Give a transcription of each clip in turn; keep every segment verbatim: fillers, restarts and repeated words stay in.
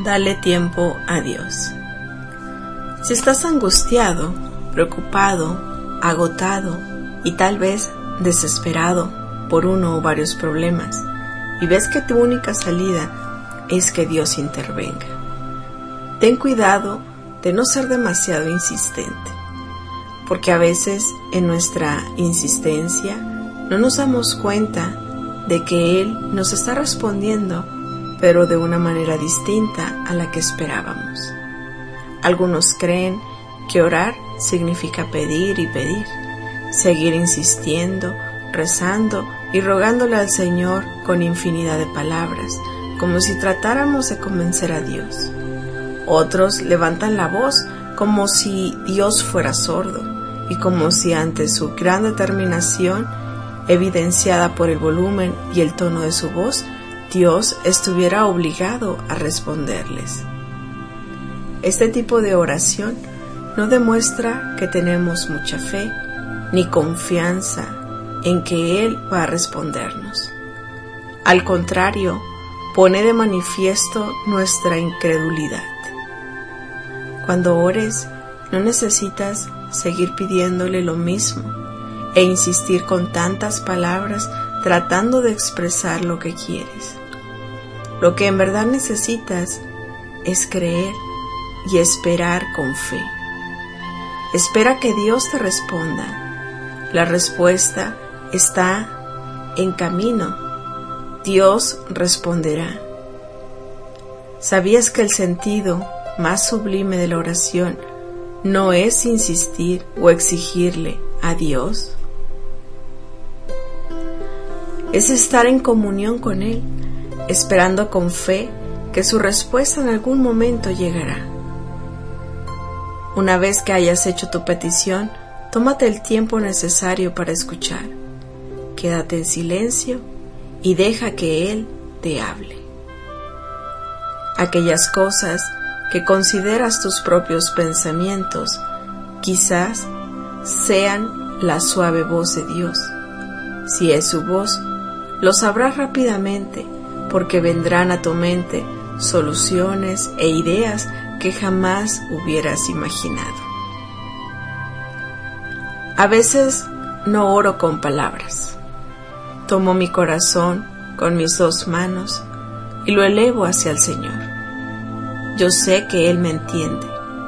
Dale tiempo a Dios. Si estás angustiado, preocupado, agotado y tal vez desesperado por uno o varios problemas y ves que tu única salida es que Dios intervenga, ten cuidado de no ser demasiado insistente, porque a veces en nuestra insistencia no nos damos cuenta de que Él nos está respondiendo, pero de una manera distinta a la que esperábamos. Algunos creen que orar significa pedir y pedir, seguir insistiendo, rezando y rogándole al Señor con infinidad de palabras, como si tratáramos de convencer a Dios. Otros levantan la voz como si Dios fuera sordo y como si ante su gran determinación, evidenciada por el volumen y el tono de su voz, Dios estuviera obligado a responderles. Este tipo de oración no demuestra que tenemos mucha fe ni confianza en que Él va a respondernos. Al contrario, pone de manifiesto nuestra incredulidad. Cuando ores, no necesitas seguir pidiéndole lo mismo e insistir con tantas palabras tratando de expresar lo que quieres. Lo que en verdad necesitas es creer y esperar con fe. Espera que Dios te responda. La respuesta está en camino. Dios responderá. ¿Sabías que el sentido más sublime de la oración no es insistir o exigirle a Dios? Es estar en comunión con Él, esperando con fe que su respuesta en algún momento llegará. Una vez que hayas hecho tu petición, tómate el tiempo necesario para escuchar. Quédate en silencio y deja que Él te hable. Aquellas cosas que consideras tus propios pensamientos, quizás sean la suave voz de Dios. Si es su voz, lo sabrás rápidamente, porque vendrán a tu mente soluciones e ideas que jamás hubieras imaginado. A veces no oro con palabras. Tomo mi corazón con mis dos manos y lo elevo hacia el Señor. Yo sé que Él me entiende.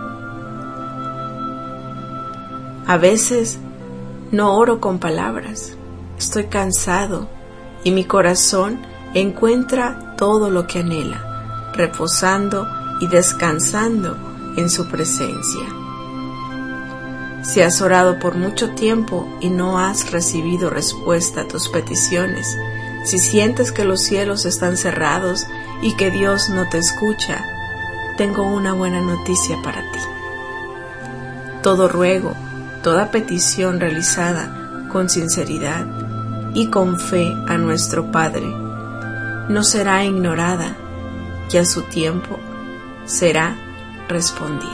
A veces no oro con palabras. Estoy cansado y mi corazón encuentra todo lo que anhela, reposando y descansando en su presencia. Si has orado por mucho tiempo y no has recibido respuesta a tus peticiones, si sientes que los cielos están cerrados y que Dios no te escucha, tengo una buena noticia para ti. Todo ruego, toda petición realizada con sinceridad y con fe a nuestro Padre no será ignorada y a su tiempo será respondida.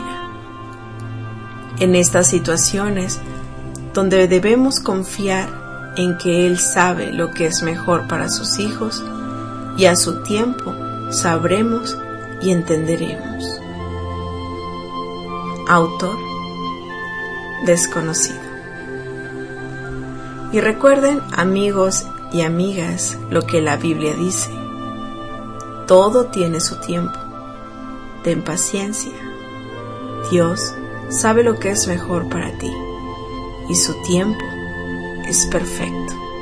En estas situaciones donde debemos confiar en que Él sabe lo que es mejor para sus hijos y a su tiempo sabremos y entenderemos. Autor desconocido. Y recuerden, amigos y amigas, lo que la Biblia dice: todo tiene su tiempo. Ten paciencia. Dios sabe lo que es mejor para ti y su tiempo es perfecto.